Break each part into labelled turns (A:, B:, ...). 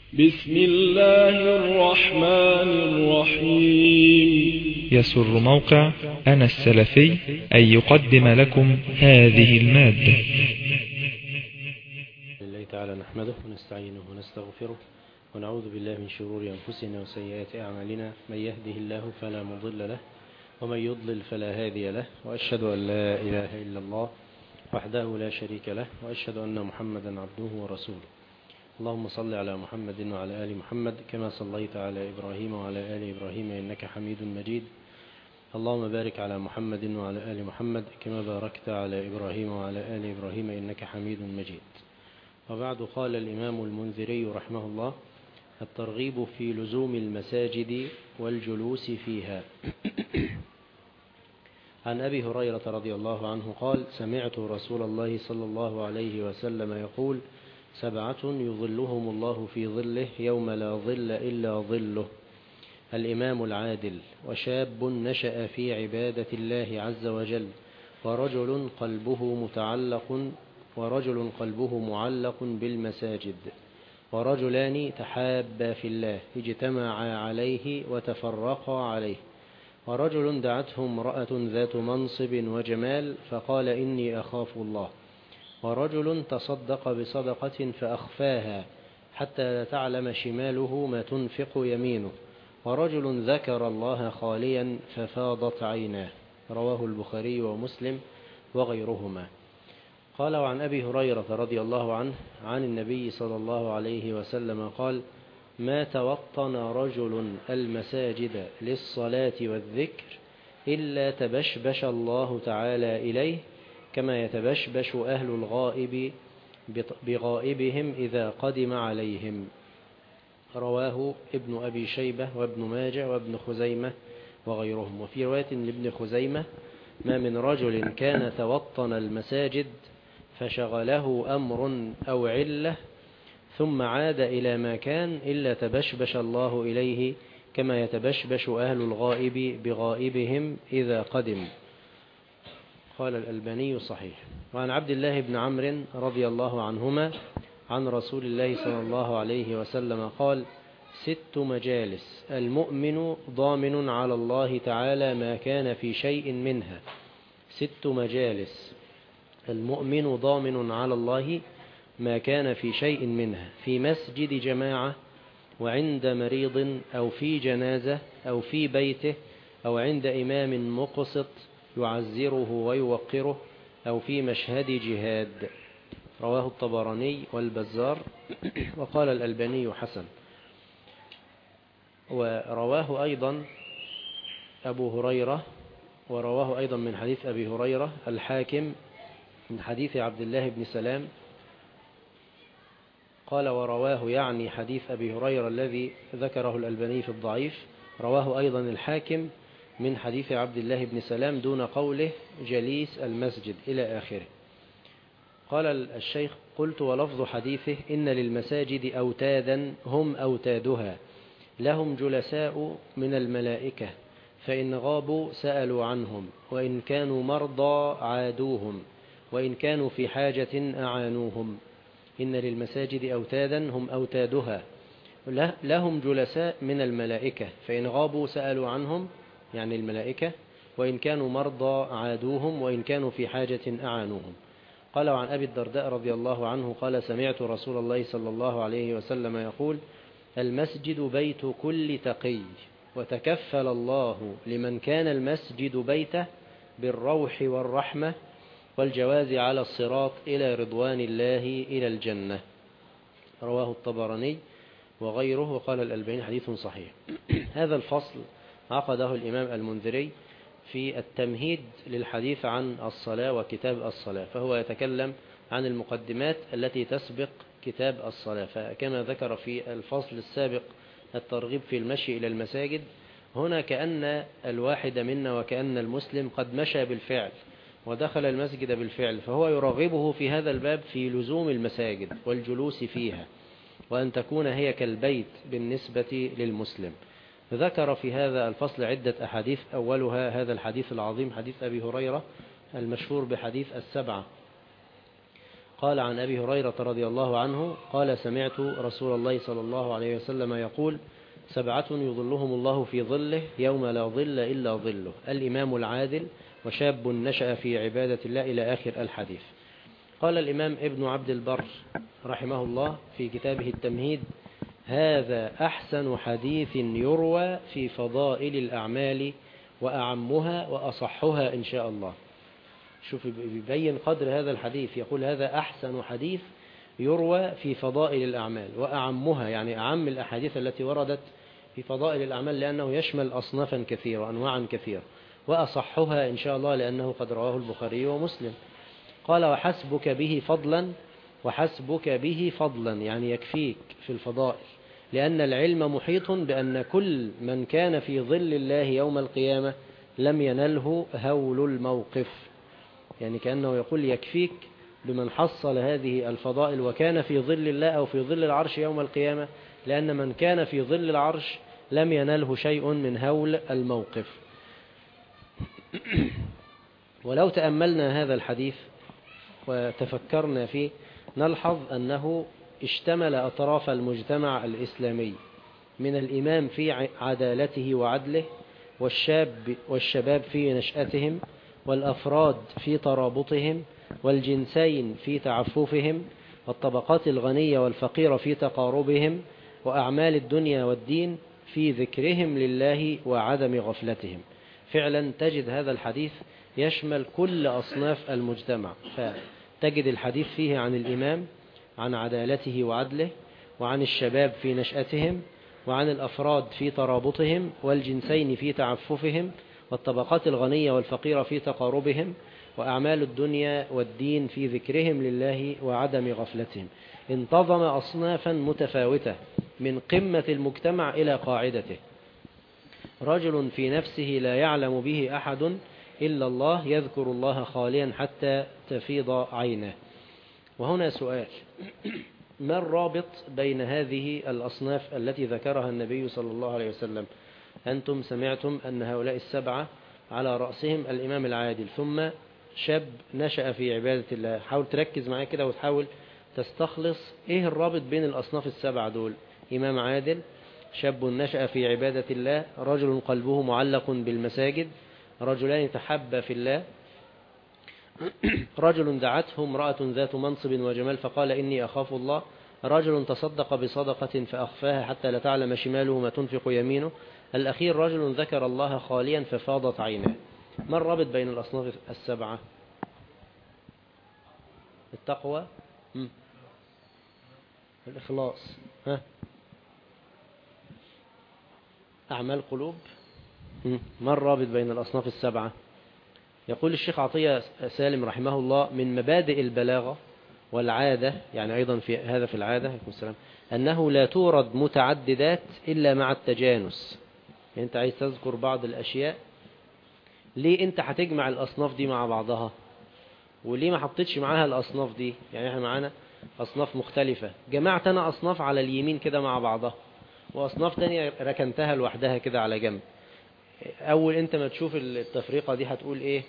A: بسم الله الرحمن الرحيم.
B: يسر موقع أنا السلفي أن يقدم لكم هذه المادة.
C: لله تعالى نحمده ونستعينه ونستغفره ونعوذ بالله من شرور أنفسنا وسيئات أعمالنا، من يهده الله فلا مضل له ومن يضلل فلا هادي له، وأشهد أن لا إله إلا الله وحده لا شريك له، وأشهد أن محمدا عبده ورسوله. اللهم صل على محمد وعلى آل محمد كما صليت على إبراهيم وعلى آل إبراهيم إنك حميد مجيد. اللهم بارك على محمد وعلى آل محمد كما باركت على إبراهيم وعلى آل إبراهيم إنك حميد مجيد. وبعد، قال الإمام المنذري رحمه الله: الترغيب في لزوم المساجد والجلوس فيها. عن أبي هريرة رضي الله عنه قال: سمعت رسول الله صلى الله عليه وسلم يقول: 7 يظلهم الله في ظله يوم لا ظل إلا ظله: الإمام العادل، وشاب نشأ في عبادة الله عز وجل، ورجل قلبه معلق بالمساجد، ورجلان تحابا في الله اجتمعا عليه وتفرقا عليه، ورجل دعته امرأة ذات منصب وجمال فقال إني أخاف الله، ورجل تصدق بصدقة فأخفاها حتى لا تعلم شماله ما تنفق يمينه، ورجل ذكر الله خاليا ففاضت عيناه. رواه البخاري ومسلم وغيرهما. قال: وعن أبي هريرة رضي الله عنه عن النبي صلى الله عليه وسلم قال: ما توطن رجل المساجد للصلاة والذكر إلا تبشبش الله تعالى إليه كما يتبشبش أهل الغائب بغائبهم إذا قدم عليهم. رواه ابن أبي شيبة وابن ماجه وابن خزيمة وغيرهم. وفي رواية لابن خزيمة: ما من رجل كان توطن المساجد فشغله أمر أو علة ثم عاد إلى ما كان إلا تبشبش الله إليه كما يتبشبش أهل الغائب بغائبهم إذا قدم. قال الألباني صحيح. وعن عبد الله بن عمرو رضي الله عنهما عن رسول الله صلى الله عليه وسلم قال: 6 مجالس المؤمن ضامن على الله تعالى ما كان في شيء منها. 6 مجالس المؤمن ضامن على الله ما كان في شيء منها: في مسجد جماعة، وعند مريض، أو في جنازة، أو في بيته، أو عند إمام مقسط يعزره ويوقره، أو في مشهد جهاد. رواه الطبراني والبزار. وقال الألباني حسن. ورواه أيضا أبو هريرة، ورواه أيضا من حديث أبي هريرة الحاكم من حديث عبد الله بن سلام. قال: ورواه يعني حديث أبي هريرة الذي ذكره الألباني في الضعيف، رواه أيضا الحاكم من حديث عبد الله بن سلام دون قوله جليس المسجد إلى آخره. قال الشيخ: قلت: ولفظ حديثه إن للمساجد أوتادا هم أوتادها، لهم جلساء من الملائكة، فإن غابوا سألوا عنهم، وإن كانوا مرضى عادوهم، وإن كانوا في حاجة أعانوهم. إن للمساجد أوتادا هم أوتادها، لهم جلساء من الملائكة، فإن غابوا سألوا عنهم يعني الملائكة، وإن كانوا مرضى عادوهم، وإن كانوا في حاجة أعانوهم. قال: وعن أبي الدرداء رضي الله عنه قال: سمعت رسول الله صلى الله عليه وسلم يقول: المسجد بيت كل تقي، وتكفل الله لمن كان المسجد بيته بالروح والرحمة والجواز على الصراط إلى رضوان الله إلى الجنة. رواه الطبراني وغيره. وقال الألباني حديث صحيح. هذا الفصل عقده الإمام المنذري في التمهيد للحديث عن الصلاة وكتاب الصلاة، فهو يتكلم عن المقدمات التي تسبق كتاب الصلاة. فكما ذكر في الفصل السابق الترغيب في المشي إلى المساجد، هنا كأن الواحد منا وكأن المسلم قد مشى بالفعل ودخل المسجد بالفعل، فهو يرغبه في هذا الباب في لزوم المساجد والجلوس فيها، وأن تكون هي كالبيت بالنسبة للمسلم. ذكر في هذا الفصل عدة أحاديث، أولها هذا الحديث العظيم حديث أبي هريرة المشهور بحديث 7. قال عن أبي هريرة رضي الله عنه قال سمعت رسول الله صلى الله عليه وسلم يقول 7 يظلهم الله في ظله يوم لا ظل إلا ظله: الإمام العادل، وشاب نشأ في عبادة الله، إلى آخر الحديث. قال الإمام ابن عبد البر رحمه الله في كتابه التمهيد: هذا أحسن حديث يروى في فضائل الأعمال وأعمها وأصحها إن شاء الله. شوف بيبين قدر هذا الحديث، يقول هذا أحسن حديث يروى في فضائل الأعمال وأعمها، يعني أعم الأحاديث التي وردت في فضائل الأعمال، لأنه يشمل أصنافا كثيرة وأنواعا كثيرة، وأصحها إن شاء الله لأنه قد رواه البخاري ومسلم. قال: وحسبك به فضلا، وحسبك به فضلا يعني يكفيك في الفضائل، لأن العلم محيط بأن كل من كان في ظل الله يوم القيامة لم ينله هول الموقف، يعني كأنه يقول يكفيك بمن حصل هذه الفضائل وكان في ظل الله أو في ظل العرش يوم القيامة، لأن من كان في ظل العرش لم ينله شيء من هول الموقف. ولو تأملنا هذا الحديث وتفكرنا فيه نلحظ أنه اشتمل أطراف المجتمع الإسلامي، من الإمام في عدالته وعدله، والشباب في نشأتهم، والأفراد في ترابطهم، والجنسين في تعففهم، والطبقات الغنية والفقيرة في تقاربهم، وأعمال الدنيا والدين في ذكرهم لله وعدم غفلتهم. فعلا تجد هذا الحديث يشمل كل أصناف المجتمع، فتجد الحديث فيه عن الإمام، عن عدالته وعدله، وعن الشباب في نشأتهم، وعن الأفراد في ترابطهم، والجنسين في تعففهم، والطبقات الغنية والفقيرة في تقاربهم، وأعمال الدنيا والدين في ذكرهم لله وعدم غفلتهم. انتظم أصنافا متفاوتة من قمة المجتمع إلى قاعدته. رجل في نفسه لا يعلم به أحد إلا الله، يذكر الله خاليا حتى تفيض عينه. وهنا سؤال: ما الرابط بين هذه الأصناف التي ذكرها النبي صلى الله عليه وسلم؟ أنتم سمعتم أن هؤلاء 7 على رأسهم الإمام العادل، ثم شاب نشأ في عبادة الله. حاول تركز معايا كده وتحاول تستخلص إيه الرابط بين الأصناف 7 دول: إمام عادل، شاب نشأ في عبادة الله، رجل قلبه معلق بالمساجد، رجلان تحابا في الله، رجل دعته امرأة ذات منصب وجمال فقال إني أخاف الله، رجل تصدق بصدقة فأخفاها حتى لا تعلم شماله ما تنفق يمينه، الأخير رجل ذكر الله خاليا ففاضت عيناه. ما الرابط بين الأصناف 7؟ التقوى، الإخلاص، أعمال قلوب. ما الرابط بين الأصناف 7؟ يقول الشيخ عطية سالم رحمه الله: من مبادئ البلاغة والعادة، يعني أيضا في هذا في العادة أنه لا تورد متعددات إلا مع التجانس. يعني أنت عايز تذكر بعض الأشياء، ليه أنت هتجمع الأصناف دي مع بعضها وليه ما حطيتش معاها الأصناف دي؟ يعني احنا معانا أصناف مختلفة، جمعت أنا أصناف على اليمين كده مع بعضها، وأصناف تانية ركنتها لوحدها كده على جنب. أول أنت ما تشوف التفريقة دي هتقول إيه؟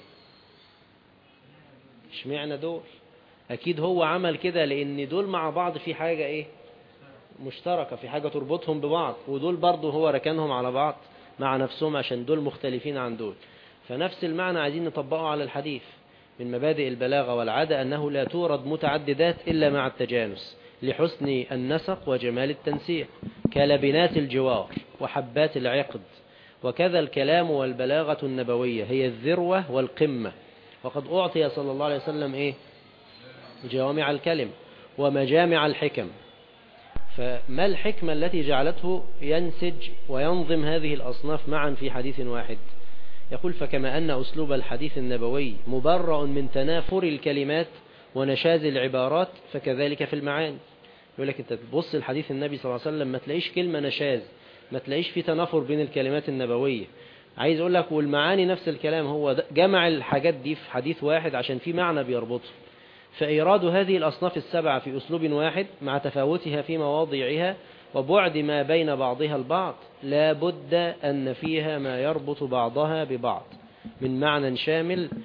C: اشمعنى دول؟ أكيد هو عمل كده لأن دول مع بعض في حاجة إيه؟ مشتركة، في حاجة تربطهم ببعض، ودول برضو هو ركنهم على بعض مع نفسهم عشان دول مختلفين عن دول. فنفس المعنى عايزين نطبقه على الحديث. من مبادئ البلاغة والعادة أنه لا تورد متعددات إلا مع التجانس لحسن النسق وجمال التنسيق، كلبنات الجوار وحبات العقد. وكذا الكلام والبلاغة النبوية هي الذروة والقمة، وقد أعطي صلى الله عليه وسلم إيه؟ جوامع الكلم ومجامع الحكم. فما الحكمة التي جعلته ينسج وينظم هذه الأصناف معا في حديث واحد؟ يقول: فكما أن أسلوب الحديث النبوي مبرأ من تنافر الكلمات ونشاز العبارات، فكذلك في المعاني. يقول لك أنت تبص الحديث النبي صلى الله عليه وسلم ما تلاقيش كلمة نشاز، ما تلاقيش في تنافر بين الكلمات النبوية. عايز أقول لك والمعاني نفس الكلام، هو جمع الحاجات دي في حديث واحد عشان في معنى بيربطه. فإيراد هذه الأصناف 7 في أسلوب واحد مع تفاوتها في مواضيعها وبعد ما بين بعضها البعض لا بد أن فيها ما يربط بعضها ببعض من معنى شامل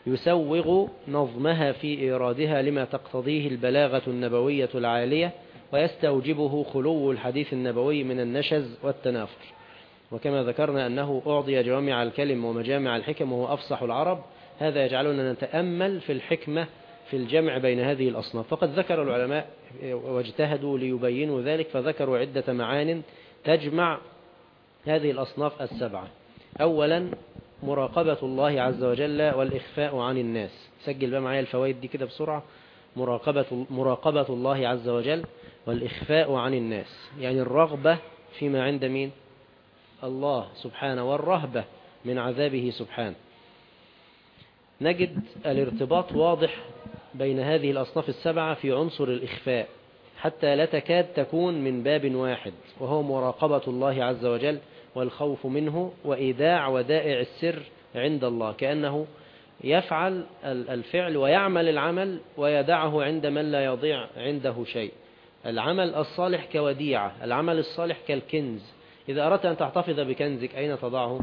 C: يسوغ نظمها في إيرادها لما تقتضيه البلاغة النبوية العالية، ويستوجبه خلو الحديث النبوي من النشز والتنافر. وكما ذكرنا أنه أعطي جوامع الكلم ومجامع الحكم وهو أفصح العرب، هذا يجعلنا نتأمل في الحكمة في الجمع بين هذه الأصناف. فقد ذكر العلماء واجتهدوا ليبينوا ذلك، فذكروا عدة معان تجمع هذه الأصناف السبعة. أولا مراقبة الله عز وجل والإخفاء عن الناس. سجل بقى معايا الفوائد دي كده بسرعة. مراقبة الله عز وجل والإخفاء عن الناس، يعني الرغبة فيما عند مين؟ الله سبحانه، والرهبة من عذابه سبحانه. نجد الارتباط واضح بين هذه الأصناف السبعة في عنصر الإخفاء، حتى لا تكاد تكون من باب واحد، وهو مراقبة الله عز وجل والخوف منه وإيداع ودائع السر عند الله، كأنه يفعل الفعل ويعمل العمل ويدعه عند من لا يضيع عنده شيء. العمل الصالح كوديعة، العمل الصالح كالكنز. إذا أردت أن تحتفظ بكنزك أين تضعه؟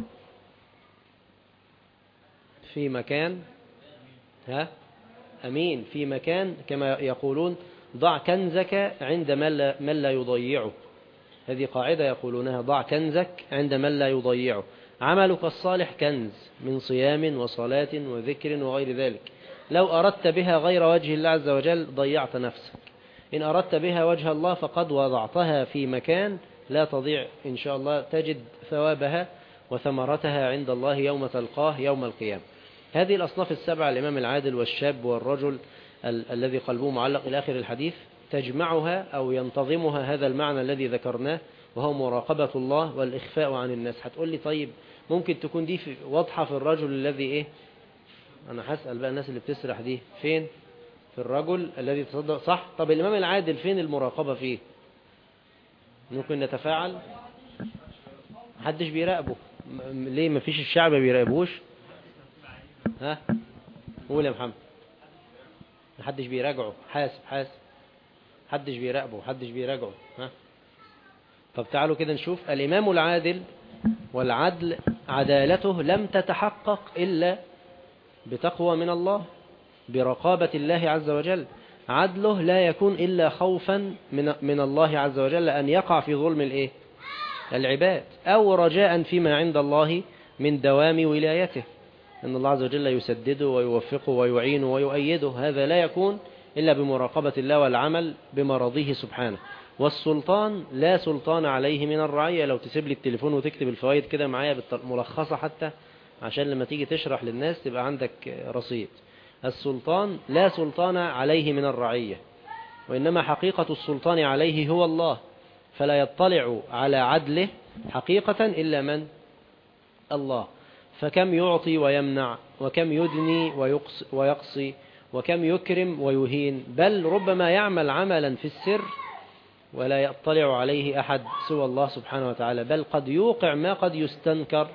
C: في مكان أمين، في مكان كما يقولون ضع كنزك عند من لا يضيعه. هذه قاعدة يقولونها، ضع كنزك عند من لا يضيعه. عملك الصالح كنز من صيام وصلاة وذكر وغير ذلك. لو أردت بها غير وجه الله عز وجل ضيعت نفسك. إن أردت بها وجه الله فقد وضعتها في مكان لا تضيع إن شاء الله، تجد ثوابها وثمرتها عند الله يوم تلقاه يوم القيامة. هذه الأصناف السبعة، الإمام العادل والشاب والرجل الذي قلبه معلق إلى آخر الحديث، تجمعها أو ينتظمها هذا المعنى الذي ذكرناه، وهو مراقبة الله والإخفاء عن الناس. هتقول لي طيب ممكن تكون دي واضحة في الرجل الذي إيه؟ أنا هسأل بقى الناس اللي بتسرح دي فين؟ في الرجل الذي تصدق، صح؟ طب الإمام العادل فين المراقبة فيه؟ ممكن نتفاعل؟ محدش بيراقبه ليه؟ مفيش الشعب بيراقبوش؟ ها؟ قول يا محمد. محدش بيراجعه، حاسب محدش بيراقبه، محدش بيراجعه. ها؟ طب تعالوا كده نشوف. الإمام العادل والعدل عدالته لم تتحقق إلا بتقوى من الله، برقابة الله عز وجل. عدله لا يكون إلا خوفا من الله عز وجل أن يقع في ظلم العباد، أو رجاء فيما عند الله من دوام ولايته، أن الله عز وجل يسدده ويوفقه ويعينه ويؤيده. هذا لا يكون إلا بمراقبة الله والعمل بمرضيه سبحانه. والسلطان لا سلطان عليه من الرعية. لو تسيب لي التليفون وتكتب الفوائد كده معايا ملخصة حتى، عشان لما تيجي تشرح للناس تبقى عندك رصيد. السلطان لا سلطان عليه من الرعية، وإنما حقيقة السلطان عليه هو الله، فلا يطلع على عدله حقيقة إلا من؟ الله. فكم يعطي ويمنع، وكم يدني ويقصي، وكم يكرم ويهين، بل ربما يعمل عملا في السر ولا يطلع عليه أحد سوى الله سبحانه وتعالى، بل قد يوقع ما قد يستنكر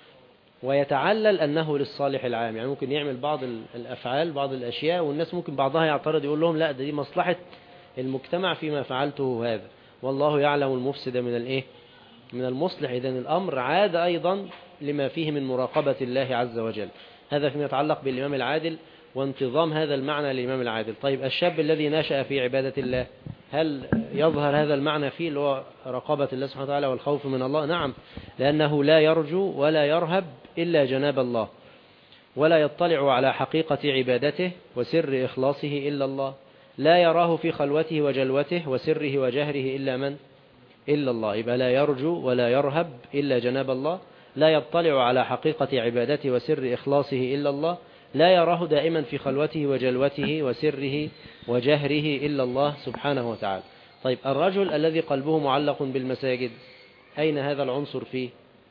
C: ويتعلل أنه للصالح العام. يعني ممكن يعمل بعض الأفعال، بعض الأشياء، والناس ممكن بعضها يعترض يقول لهم لا، دي مصلحة المجتمع فيما فعلته هذا، والله يعلم المفسد من المصلح. إذن الأمر عاد أيضا لما فيه من مراقبة الله عز وجل. هذا فيما يتعلق بالإمام العادل وانتظام هذا المعنى للإمام العادل. طيب الشاب الذي نشأ في عبادة الله، هل يظهر هذا المعنى فيه اللي هو رقابة الله سبحانه وتعالى والخوف من الله؟ نعم، لأنه لا يرجو ولا يرهب إلا جناب الله، ولا يطلع على حقيقة عبادته وسر إخلاصه إلا الله، لا يراه في خلوته وجلوته وسره وجهره إلا من؟ إلا الله. يبقى لا يرجو ولا يرهب إلا جناب الله، لا يطلع على حقيقة عبادته وسر إخلاصه إلا الله، لا يراه دائما في خلوته وجلوته وسره وجهره إلا الله سبحانه وتعالى. طيب الرجل الذي قلبه معلق بالمساجد، أين هذا العنصر فيه؟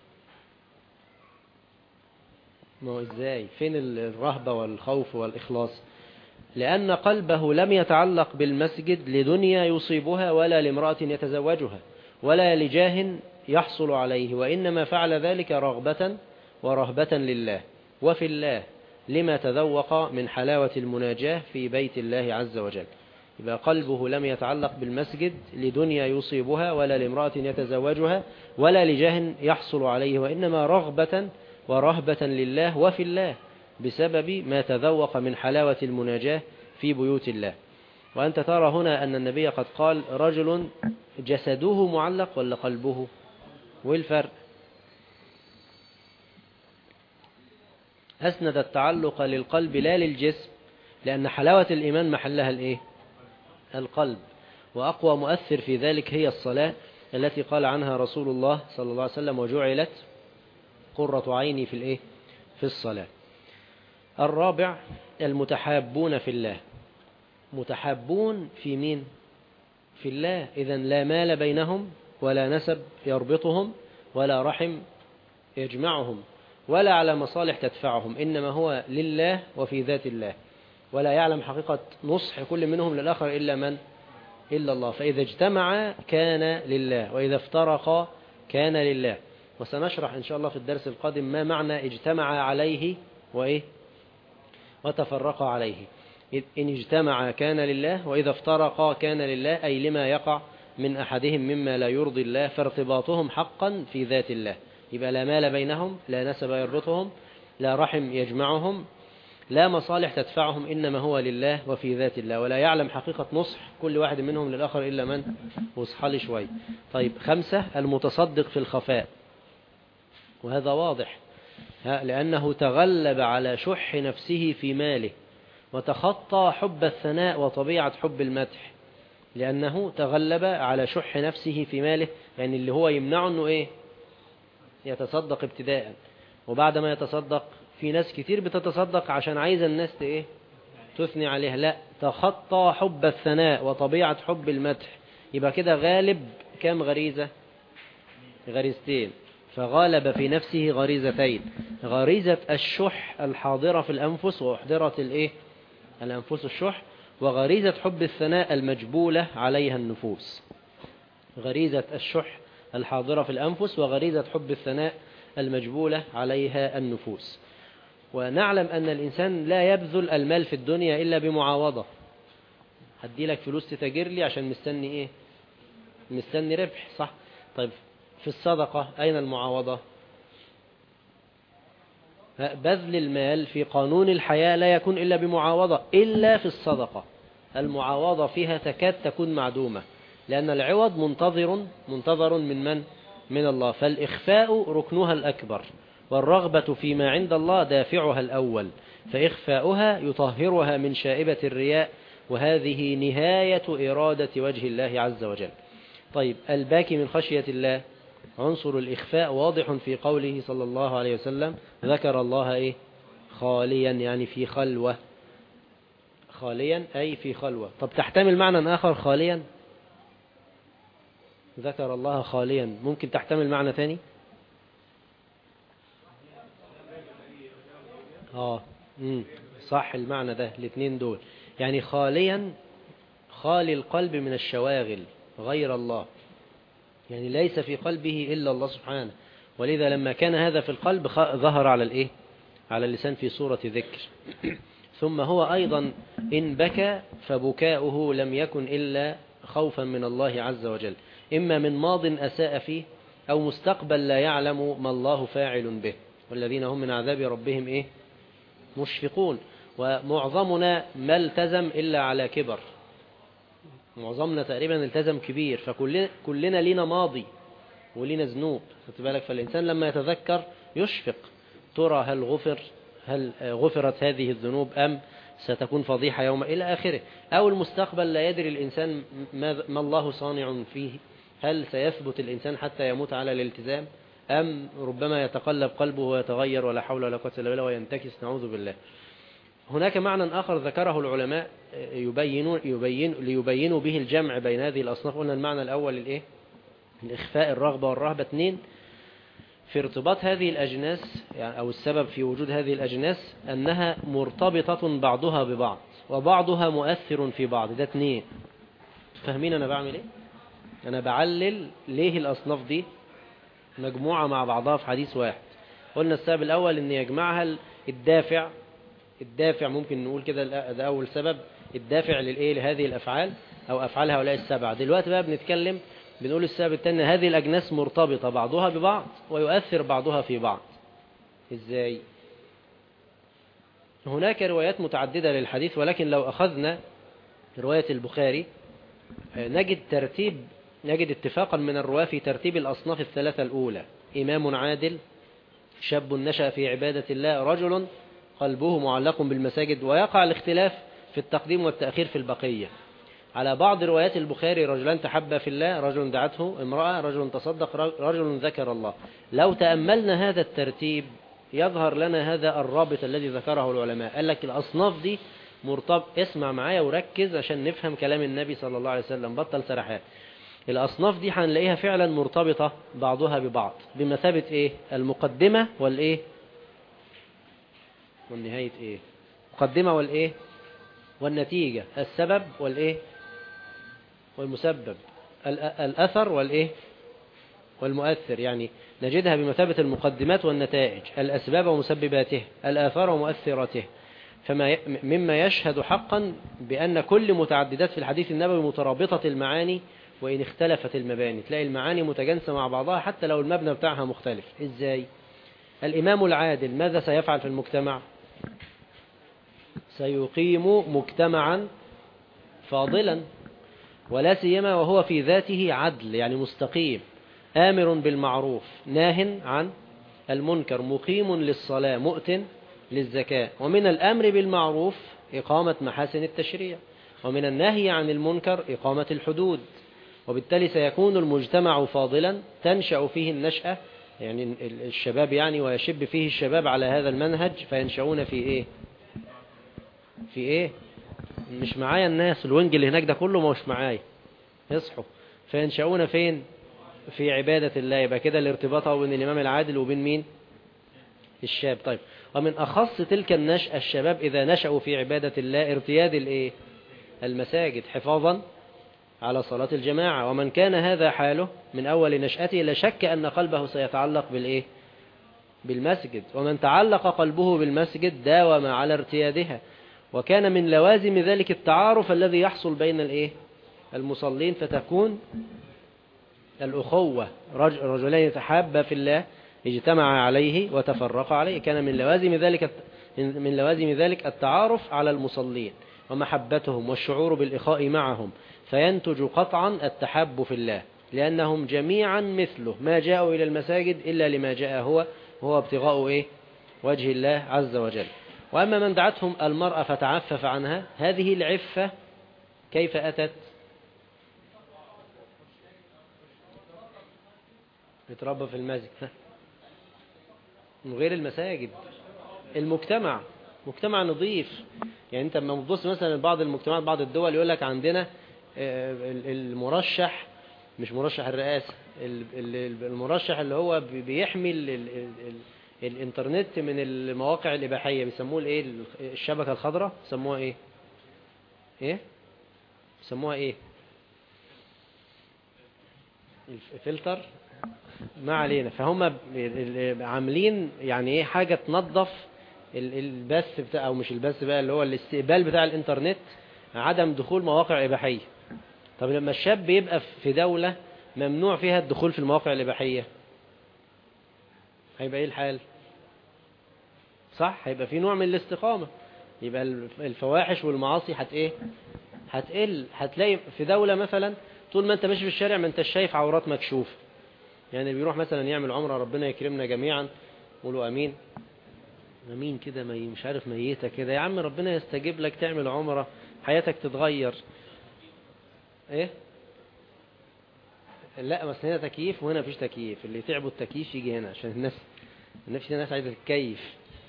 C: ما هو إزاي؟ فين الرهبة والخوف والإخلاص؟ لأن قلبه لم يتعلق بالمسجد لدنيا يصيبها، ولا لامرأة يتزوجها، ولا لجاه يحصل عليه، وإنما فعل ذلك رغبة ورهبة لله وفي الله، لما تذوق من حلاوة المناجاة في بيت الله عز وجل. يبقى قلبه لم يتعلق بالمسجد لدنيا يصيبها، ولا لامرأة يتزوجها، ولا لجاه يحصل عليه، وإنما رغبة ورهبة لله وفي الله. بسبب ما تذوق من حلاوة المناجاة في بيوت الله. وأنت ترى هنا أن النبي قد قال رجل جسده معلق ولا قلبه؟ والفرق أسند التعلق للقلب لا للجسم، لأن حلاوة الإيمان محلها الإيه؟ القلب. وأقوى مؤثر في ذلك هي الصلاة التي قال عنها رسول الله صلى الله عليه وسلم وجعلت قرة عيني في الإيه؟ في الصلاة. الرابع المتحابون في الله. متحابون في مين؟ في الله. إذن لا مال بينهم ولا نسب يربطهم ولا رحم يجمعهم ولا على مصالح تدفعهم، إنما هو لله وفي ذات الله، ولا يعلم حقيقة نصح كل منهم للآخر إلا الله. فإذا اجتمع كان لله، وإذا افترقا كان لله. وسنشرح إن شاء الله في الدرس القادم ما معنى اجتمع عليه وتفرقا عليه. إن اجتمع كان لله، وإذا افترقا كان لله، أي لما يقع من أحدهم مما لا يرضي الله، فارتباطهم حقا في ذات الله. يبقى لا مال بينهم، لا نسب يربطهم، لا رحم يجمعهم، لا مصالح تدفعهم، إنما هو لله وفي ذات الله، ولا يعلم حقيقة نصح كل واحد منهم للآخر إلا من وصحى شوي. طيب 5 المتصدق في الخفاء، وهذا واضح لأنه تغلب على شح نفسه في ماله، وتخطى حب الثناء وطبيعة حب المدح، لأنه تغلب على شح نفسه في ماله، يعني اللي هو يمنعه أنه يتصدق ابتداء. وبعد ما يتصدق، في ناس كتير بتتصدق عشان عايزة الناس تثني عليها، لا، تخطى حب الثناء وطبيعة حب المدح. يبقى كده غالب كام غريزة؟ غريزتين. فغالب في نفسه غريزتين: غريزة الشح الحاضرة في الأنفس، وأحضرت الأنفس الشح، وغريزة حب الثناء المجبولة عليها النفوس. غريزة الشح الحاضرة في الأنفس، وغريزة حب الثناء المجبولة عليها النفوس. ونعلم أن الإنسان لا يبذل المال في الدنيا إلا بمعاوضة. هدي لك فلوس تتاجر لي عشان مستني ربح، صح؟ طيب في الصدقة أين المعاوضة؟ بذل المال في قانون الحياة لا يكون إلا بمعاوضة، إلا في الصدقة المعاوضة فيها تكاد تكون معدومة، لأن العوض منتظر من الله. فالإخفاء ركنها الأكبر، والرغبة فيما عند الله دافعها الأول، فإخفاؤها يطهرها من شائبة الرياء، وهذه نهاية إرادة وجه الله عز وجل. طيب الباكي من خشية الله، عنصر الإخفاء واضح في قوله صلى الله عليه وسلم: ذكر الله خاليا، يعني في خلوة. خاليا أي في خلوة. طب تحتمل معنى آخر خاليا؟ ذكر الله خاليا ممكن تحتمل معنى ثاني؟ صح المعنى ده، الاثنين دول، يعني خاليا، خالي القلب من الشواغل غير الله، يعني ليس في قلبه إلا الله سبحانه. ولذا لما كان هذا في القلب ظهر على على اللسان في صورة ذكر. ثم هو أيضا إن بكى فبكاؤه لم يكن إلا خوفا من الله عز وجل، إما من ماض أساء فيه، أو مستقبل لا يعلم ما الله فاعل به، والذين هم من عذاب ربهم مشفقون. ومعظمنا ما التزم إلا على كبر، معظمنا تقريبا التزم كبير، فكلنا لنا ماضي ولنا ذنوب، خدت بالك؟ فالإنسان لما يتذكر يشفق، ترى هل غفرت هذه الذنوب أم ستكون فضيحة يوم إلى آخره. أو المستقبل لا يدري الإنسان ما الله صانع فيه، هل سيثبت الإنسان حتى يموت على الالتزام، أم ربما يتقلب قلبه ويتغير ولا حول ولا قوة إلا بالله وينتكس، نعوذ بالله. هناك معنى آخر ذكره العلماء ليبينوا به الجمع بين هذه الأصناف. قلنا المعنى الأول الإخفاء، الرغبة والرهبة. 2 في ارتباط هذه الأجناس، يعني أو السبب في وجود هذه الأجناس أنها مرتبطة بعضها ببعض، وبعضها مؤثر في بعض. ده 2. فاهمين أنا بعمل إيه؟ أنا بعلل ليه الأصناف دي مجموعة مع بعضها في حديث واحد. قلنا السبب الأول أن يجمعها الدافع ممكن نقول كده، ده أول سبب، الدافع لهذه الأفعال أو أفعال هؤلاء السبعة. دلوقتي بقى بنقول السبب الثاني: هذه الأجناس مرتبطة بعضها ببعض ويؤثر بعضها في بعض. إزاي؟ هناك روايات متعددة للحديث، ولكن لو أخذنا رواية البخاري نجد اتفاقا من الرواة في ترتيب الأصناف الثلاثة الأولى: إمام عادل، شاب نشأ في عبادة الله، رجل قلبه معلق بالمساجد. ويقع الاختلاف في التقديم والتأخير في البقية. على بعض روايات البخاري: رجلان تحبا في الله، رجل دعته امرأة، رجل تصدق، رجل ذكر الله. لو تأملنا هذا الترتيب يظهر لنا هذا الرابط الذي ذكره العلماء. قال لك الأصناف دي اسمع معايا وركز عشان نفهم كلام النبي صلى الله عليه وسلم، بطل سرحات. الأصناف دي هنلاقيها فعلا مرتبطة بعضها ببعض بمثابة إيه؟ المقدمة والإيه؟ والنهاية إيه؟ مقدمة والإيه؟ والنتيجة، السبب والإيه؟ والمسبب، الأثر والإيه؟ والمؤثر. يعني نجدها بمثابة المقدمات والنتائج، الأسباب ومسبباته، الآثار ومؤثراته. مما يشهد حقا بأن كل متعددات في الحديث النبوي مترابطة المعاني، وإن اختلفت المباني. تلاقي المعاني متجانسة مع بعضها حتى لو المبنى بتاعها مختلف. إزاي؟ الإمام العادل ماذا سيفعل في المجتمع؟ سيقيم مجتمعا فاضلا، ولا سيما وهو في ذاته عدل، يعني مستقيم، آمر بالمعروف ناه عن المنكر، مقيم للصلاة مؤت للزكاة. ومن الأمر بالمعروف إقامة محاسن التشريع، ومن النهي عن المنكر إقامة الحدود. وبالتالي سيكون المجتمع فاضلا تنشأ فيه النشأة، يعني الشباب يعني، ويشب فيه الشباب على هذا المنهج، فينشأون في إيه؟ في إيه؟ مش معايا الناس الونج اللي هناك ده كله مش معايا، يصحوا. فينشأون فين؟ في عبادة الله. يبقى كده الارتباط بين الإمام العادل وبين مين؟ الشاب. طيب، ومن أخص تلك النشأة الشباب إذا نشأوا في عبادة الله ارتياد الإيه؟ المساجد، حفاظا على صلاة الجماعة. ومن كان هذا حاله من أول نشأته لا شك أن قلبه سيتعلق بالإيه؟ بالمسجد. ومن تعلق قلبه بالمسجد داوم على ارتيادها. وكان من لوازم ذلك التعارف الذي يحصل بين الإيه؟ المصلين، فتكون الأخوة، رجلين يتحابا في الله اجتمعا عليه وتفرقا عليه. كان من لوازم ذلك التعارف على المصلين ومحبتهم والشعور بالإخاء معهم، فينتج قطعا التحاب في الله، لأنهم جميعا مثله ما جاءوا إلى المساجد إلا لما جاء هو ابتغاء إيه؟ وجه الله عز وجل. وأما من دعتهم المرأة فتعفف عنها، هذه العفة كيف أتت؟ يتربى في المسجد من غير المساجد. المجتمع مجتمع نظيف. يعني انت لما تبص مثلا بعض المجتمعات، بعض الدول يقول لك عندنا المرشح، مش مرشح الرئاسة، المرشح اللي هو بيحمي الانترنت من المواقع الإباحية، بيسموه الايه؟ الشبكة الخضراء، بيسموها ايه؟ بيسموها ايه؟ الفلتر، ما علينا. فهم عاملين يعني ايه؟ حاجة تنظف البث بتاع، او مش البث بقى، اللي هو الاستقبال بتاع الانترنت، عدم دخول مواقع إباحية. طب لما الشاب يبقى في دولة ممنوع فيها الدخول في المواقع الإباحية، هيبقى ايه الحال؟ صح، هيبقى في نوع من الاستقامة. يبقى الفواحش والمعاصي هتقل. هتلاقي في دولة مثلا طول ما انت ماشي في الشارع ما انت شايف عورات مكشوفة. يعني بيروح مثلا يعمل عمرة، ربنا يكرمنا جميعا، قولوا امين امين كده، مش عارف ميتة كده، يا عم ربنا يستجيب لك، تعمل عمرة حياتك تتغير. ايه؟ لا، بس هنا تكييف وهنا مفيش تكييف. اللي تعبوا التكييف يجي هنا، عشان الناس عايزة تتكيف.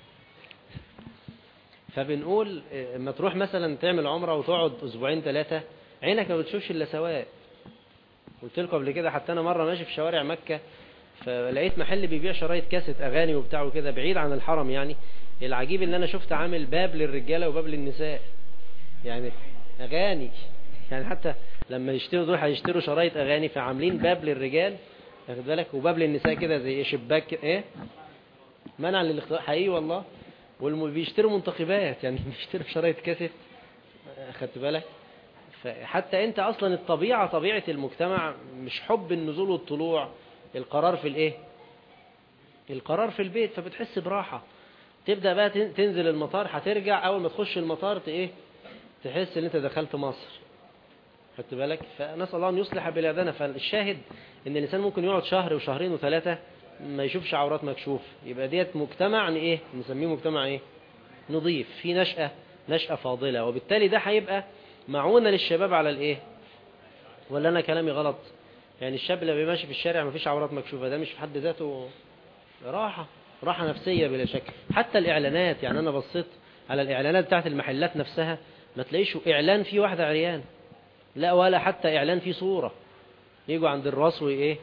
C: فبنقول اما تروح مثلا تعمل عمرة وتقعد اسبوعين 3، عينك ما بتشوفش الا سواء. قلت لكم قبل كده، حتى انا مرة ماشي في شوارع مكة، فلقيت محل بيبيع شرايط كاسيت اغاني وبتاع وكده، بعيد عن الحرم يعني. العجيب ان انا شفت عامل باب للرجالة وباب للنساء، يعني اغاني. يعني حتى لما يشتروا دول هيشتروا شرايط اغاني، فعاملين باب للرجال، واخد بالك، وباب للنساء كده زي شباك ايه، منع للاختلاط حقيقي والله. بيشتروا منتخبات، يعني بيشتروا شرايط كاسيت، خدت بالك. فحتى انت اصلا الطبيعة، طبيعة المجتمع مش حب النزول والطلوع، القرار في الايه؟ القرار في البيت، فبتحس براحة. تبدأ بقى تنزل المطار، هترجع أول ما تخش المطار تحس إن أنت دخلت مصر. خدت بالك؟ فنسأل الله أن يصلح بلادنا. فالشاهد إن الإنسان ممكن يقعد شهر وشهرين وثلاثة ما يشوفش عورات مكشوف، يبقى ديت مجتمع نسميه مجتمع نضيف، في نشأة فاضلة، وبالتالي ده هيبقى معونة للشباب على ولا أنا كلامي غلط؟ يعني الشاب اللي بيمشي في الشارع ما فيش عورات مكشوفة، ده مش في حد ذاته راحة نفسية بلا شك. حتى الإعلانات، يعني أنا بصيت على الإعلانات بتاعت المحلات نفسها، ما تلاقيش إعلان فيه واحدة عريان، لا، ولا حتى إعلان فيه صورة. يجوا عند الراس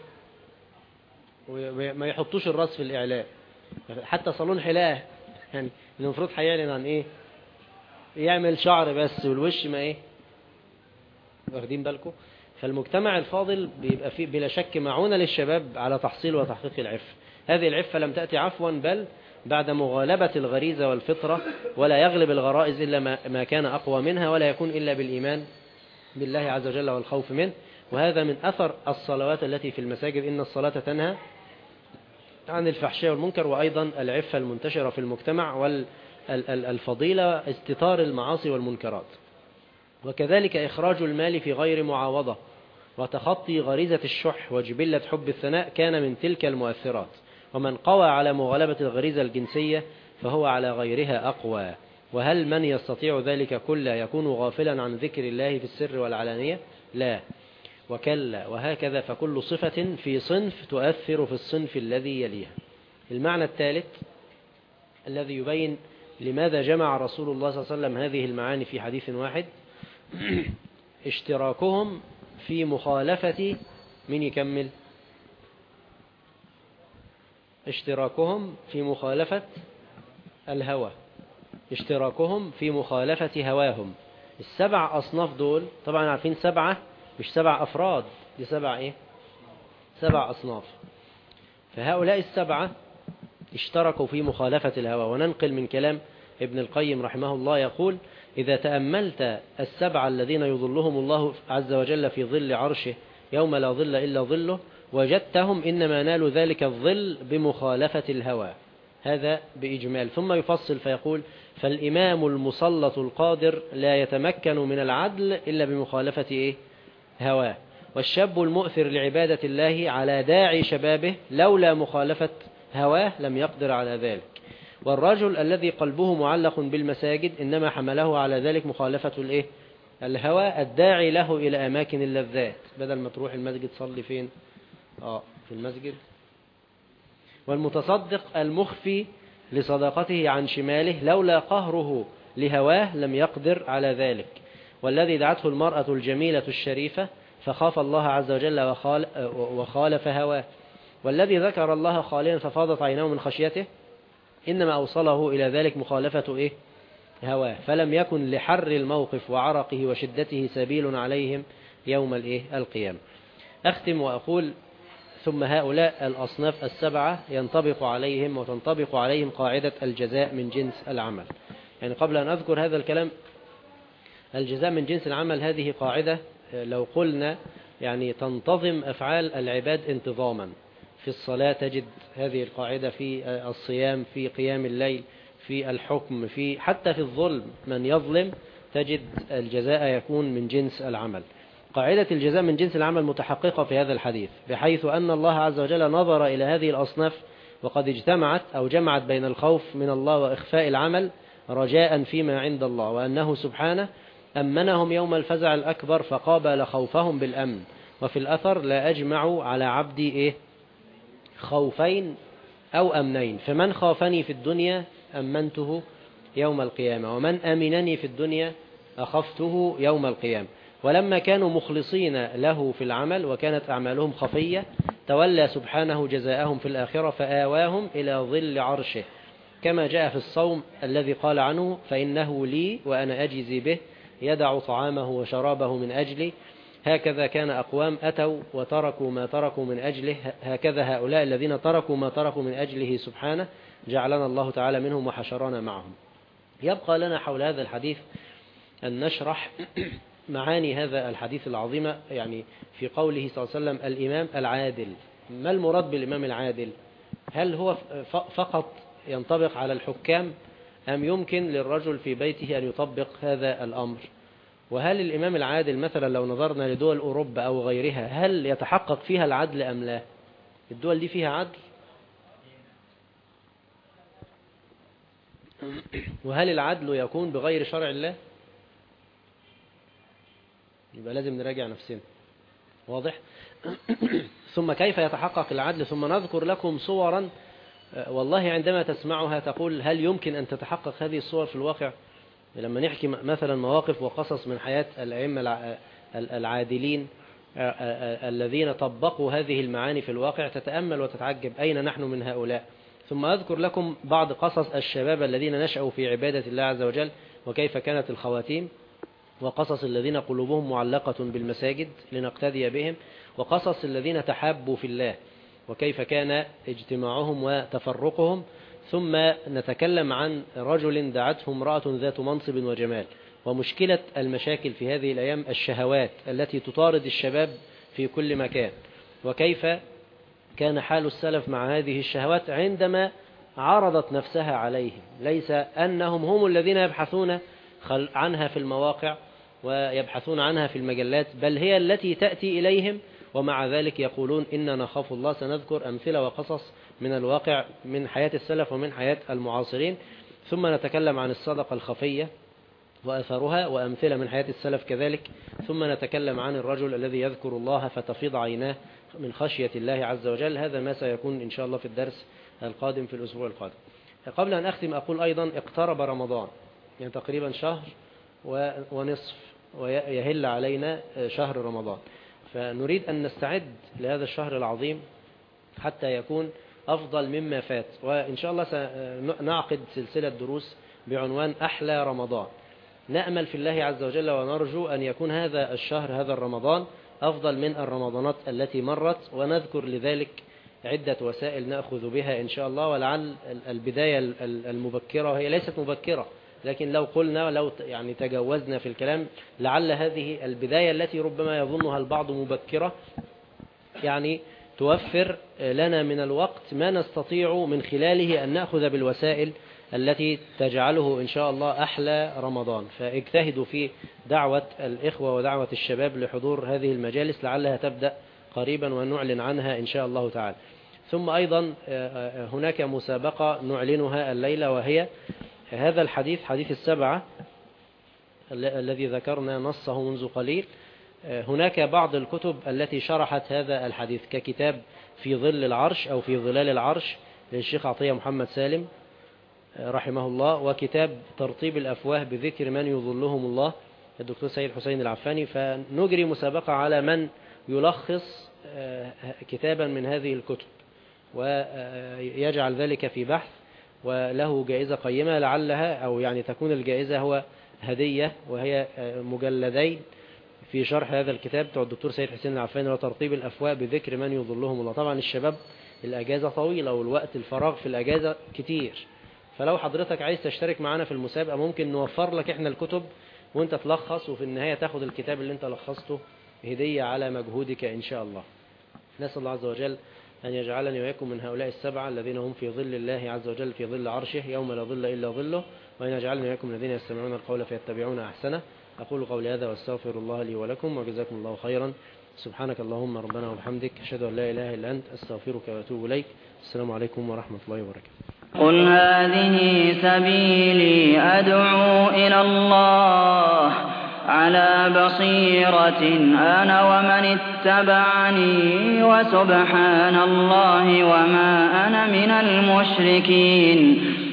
C: وما يحطوش الراس في الإعلان. حتى صالون حلاقة يعني المفروض هيعلن عن يعمل شعر بس والوش ما واخدين بالكم؟ فالمجتمع الفاضل بيبقى فيه بلا شك معونة للشباب على تحصيل وتحقيق العفة. هذه العفة لم تأتي عفوا، بل بعد مغالبة الغريزة والفطرة، ولا يغلب الغرائز إلا ما كان أقوى منها، ولا يكون إلا بالإيمان بالله عز وجل والخوف منه. وهذا من أثر الصلوات التي في المساجد، إن الصلاة تنهى عن الفحشاء والمنكر. وأيضا العفة المنتشرة في المجتمع والفضيلة استتار المعاصي والمنكرات. وكذلك إخراج المال في غير معاوضة، وتخطي غريزة الشح وجبلة حب الثناء كان من تلك المؤثرات. ومن قوى على مغالبة الغريزة الجنسية فهو على غيرها أقوى. وهل من يستطيع ذلك كله يكون غافلا عن ذكر الله في السر والعلانية؟ لا، وكلا، وهكذا فكل صفة في صنف تؤثر في الصنف الذي يليها. المعنى الثالث الذي يبين لماذا جمع رسول الله صلى الله عليه وسلم هذه المعاني في حديث واحد: اشتراكهم في مخالفة من يكمل اشتراكهم في مخالفة الهوى، اشتراكهم في مخالفة هواهم. السبع أصناف دول طبعا عارفين، سبعة مش 7 أفراد، دي 7 أصناف. فهؤلاء السبعة اشتركوا في مخالفة الهوى. وننقل من كلام ابن القيم رحمه الله يقول: إذا تأملت السبعة الذين يظلهم الله عز وجل في ظل عرشه يوم لا ظل إلا ظله، وجدتهم إنما نالوا ذلك الظل بمخالفة الهوى. هذا بإجمال. ثم يفصل فيقول: فالإمام المسلط القادر لا يتمكن من العدل إلا بمخالفة هواه. والشاب المؤثر لعبادة الله على داعي شبابه لولا مخالفة هواه لم يقدر على ذلك. والرجل الذي قلبه معلق بالمساجد إنما حمله على ذلك مخالفة الهوى الداعي له إلى أماكن اللذات. بدل ما تروح المسجد صلي فين؟ في المسجد. والمتصدق المخفي لصداقته عن شماله لولا قهره لهواه لم يقدر على ذلك. والذي دعته المرأة الجميلة الشريفة فخاف الله عز وجل وخالف هواه. والذي ذكر الله خاليا ففاضت عيناه من خشيته إنما أوصله إلى ذلك مخالفة هواه، فلم يكن لحر الموقف وعرقه وشدته سبيل عليهم يوم القيامة. أختم وأقول: ثم هؤلاء الأصناف السبعة ينطبق عليهم وتنطبق عليهم قاعدة الجزاء من جنس العمل. يعني قبل أن أذكر هذا الكلام، الجزاء من جنس العمل هذه قاعدة لو قلنا يعني تنتظم أفعال العباد انتظاما. في الصلاة تجد هذه القاعدة، في الصيام، في قيام الليل، في الحكم، حتى في الظلم، من يظلم تجد الجزاء يكون من جنس العمل. قاعدة الجزاء من جنس العمل متحققة في هذا الحديث، بحيث أن الله عز وجل نظر إلى هذه الأصناف وقد اجتمعت أو جمعت بين الخوف من الله وإخفاء العمل رجاء فيما عند الله، وأنه سبحانه أمنهم يوم الفزع الأكبر فقابل خوفهم بالأمن. وفي الأثر: لا أجمع على عبدي خوفين أو أمنين، فمن خافني في الدنيا أمنته يوم القيامة، ومن أمنني في الدنيا أخفته يوم القيامة. ولما كانوا مخلصين له في العمل وكانت أعمالهم خفية تولى سبحانه جزاءهم في الآخرة فآواهم إلى ظل عرشه، كما جاء في الصوم الذي قال عنه: فإنه لي وأنا أجزي به، يدع طعامه وشرابه من أجلي. هكذا كان أقوام أتوا وتركوا ما تركوا من أجله، هكذا هؤلاء الذين تركوا ما تركوا من أجله سبحانه جعلنا الله تعالى منهم وحشرنا معهم. يبقى لنا حول هذا الحديث أن نشرح معاني هذا الحديث العظيمة. يعني في قوله صلى الله عليه وسلم الإمام العادل، ما المراد بالإمام العادل؟ هل هو فقط ينطبق على الحكام أم يمكن للرجل في بيته أن يطبق هذا الأمر؟ وهل الإمام العادل مثلا لو نظرنا لدول أوروبا أو غيرها هل يتحقق فيها العدل أم لا؟ الدول دي فيها عدل؟ وهل العدل يكون بغير شرع الله؟ يبقى لازم نراجع نفسنا. واضح؟ ثم كيف يتحقق العدل؟ ثم نذكر لكم صورا والله عندما تسمعها تقول هل يمكن أن تتحقق هذه الصور في الواقع؟ لما نحكي مثلا مواقف وقصص من حياة الأئمة العادلين الذين طبقوا هذه المعاني في الواقع تتأمل وتتعجب أين نحن من هؤلاء. ثم أذكر لكم بعض قصص الشباب الذين نشأوا في عبادة الله عز وجل وكيف كانت الخواتيم، وقصص الذين قلوبهم معلقة بالمساجد لنقتدي بهم، وقصص الذين تحابوا في الله وكيف كان اجتماعهم وتفرقهم. ثم نتكلم عن رجل دعته امرأة ذات منصب وجمال، ومشكلة المشاكل في هذه الأيام الشهوات التي تطارد الشباب في كل مكان، وكيف كان حال السلف مع هذه الشهوات عندما عرضت نفسها عليهم. ليس أنهم هم الذين يبحثون عنها في المواقع ويبحثون عنها في المجلات، بل هي التي تأتي إليهم، ومع ذلك يقولون إننا نخاف الله. سنذكر أمثلة وقصص من الواقع من حياة السلف ومن حياة المعاصرين. ثم نتكلم عن الصدقة الخفية وأثرها وأمثلة من حياة السلف كذلك. ثم نتكلم عن الرجل الذي يذكر الله فتفيض عيناه من خشية الله عز وجل. هذا ما سيكون إن شاء الله في الدرس القادم في الأسبوع القادم. قبل أن أختم أقول أيضا اقترب رمضان، يعني تقريبا شهر ونصف ويهل علينا شهر رمضان، فنريد أن نستعد لهذا الشهر العظيم حتى يكون أفضل مما فات. وإن شاء الله سنعقد سلسلة دروس بعنوان أحلى رمضان. نأمل في الله عز وجل ونرجو أن يكون هذا الشهر هذا الرمضان أفضل من الرمضانات التي مرت، ونذكر لذلك عدة وسائل نأخذ بها إن شاء الله. ولعل البداية المبكرة، وهي ليست مبكرة لكن لو قلنا لو يعني تجوزنا في الكلام لعل هذه البداية التي ربما يظنها البعض مبكرة يعني توفر لنا من الوقت ما نستطيع من خلاله أن نأخذ بالوسائل التي تجعله إن شاء الله أحلى رمضان. فاجتهدوا في دعوة الإخوة ودعوة الشباب لحضور هذه المجالس لعلها تبدأ قريبا ونعلن عنها إن شاء الله تعالى. ثم أيضا هناك مسابقة نعلنها الليلة، وهي هذا الحديث حديث السبعة الذي ذكرنا نصه منذ قليل. هناك بعض الكتب التي شرحت هذا الحديث ككتاب في ظل العرش أو في ظلال العرش للشيخ عطية محمد سالم رحمه الله، وكتاب ترطيب الأفواه بذكر من يظلهم الله الدكتور سيد حسين العفاني. فنجري مسابقة على من يلخص كتابا من هذه الكتب ويجعل ذلك في بحث، وله جائزة قيمة لعلها أو يعني تكون الجائزة هو هدية، وهي مجلدين في شرح هذا الكتاب بتاع الدكتور سيد حسين العفاني وترطيب الأفواه بذكر من يظلهم الله. طبعا الشباب الأجازة طويلة والوقت الفراغ في الأجازة كتير، فلو حضرتك عايز تشترك معنا في المسابقة ممكن نوفر لك احنا الكتب وانت تلخص، وفي النهاية تاخد الكتاب اللي انت لخصته هدية على مجهودك إن شاء الله. نسأل الله عز وجل أن يجعلني وإياكم من هؤلاء السبعة الذين هم في ظل الله عز وجل في ظل عرشه يوم لا ظل إلا ظله، وأن يجعلني وإياكم الذين يستمعون القول فيتبعون أحسنه. أقول قولي هذا واستغفر الله لي ولكم، وجزاكم الله خيرا. سبحانك اللهم ربنا وبحمدك، أشهد أن لا إله إلا أنت، أستغفرك وأتوب إليك. السلام عليكم ورحمة الله وبركاته.
D: قل هذه سبيلي أدعو إلى الله على بصيرة أنا ومن اتبعني، وسبحان الله وما أنا من المشركين.